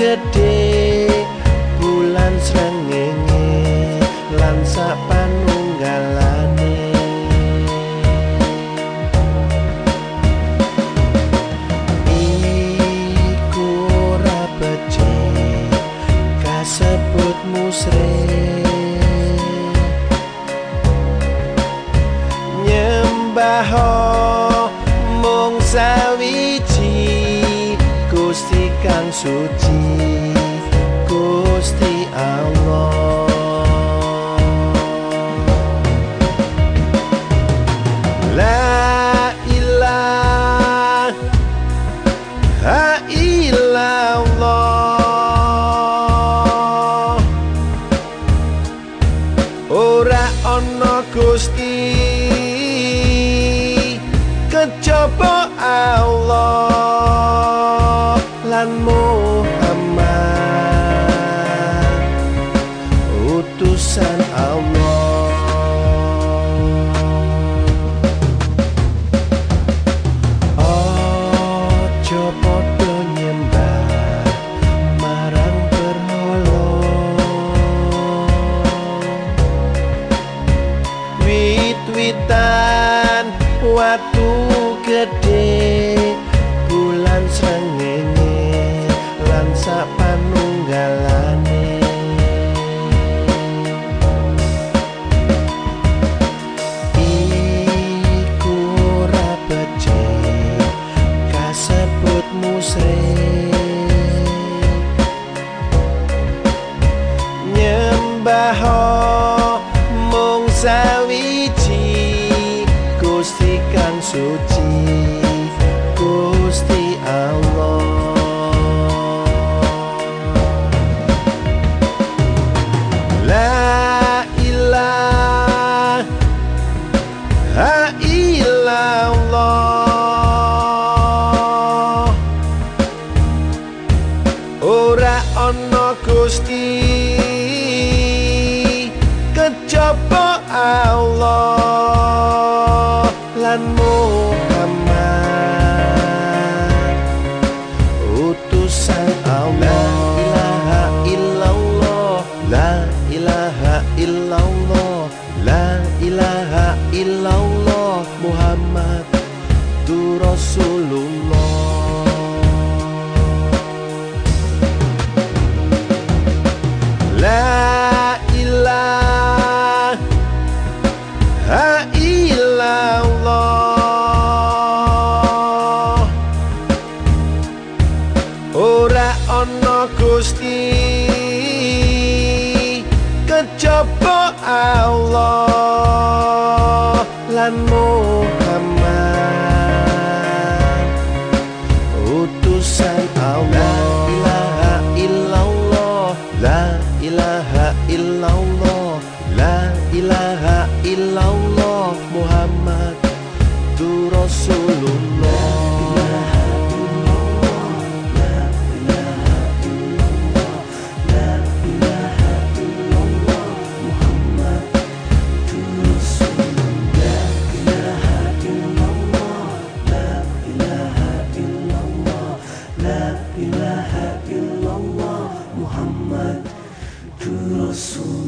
gedhe bulan srengenge lan sapanunggalane iku ora becik kasebut musrik nyembah mung sawiji Gusti kang suci Gusti Allah La ilaha illallah ora ana Gusti kejaba Allah lan Muhammad utusan Allah aja padha nyembah marang berhala wit-witan watu gedhe bulan srengenge lan sapanunggalane iku ora becik kasebut musrik nyembah mung sawiji Gusti kang suci Gusti Allah La ilaha illallah ora ana Gusti kejaba Allah lan Muhammad utusan Allah La ilaha illallah La ilaha illallah Muhammad tu Rasulullah La ilaha illallah ora ana Gusti kejaba Allah lan Muhammad utusan Allah La ilaha illallah La ilaha illallah Muhammad tu Rasulullah Muhammad tu Rasul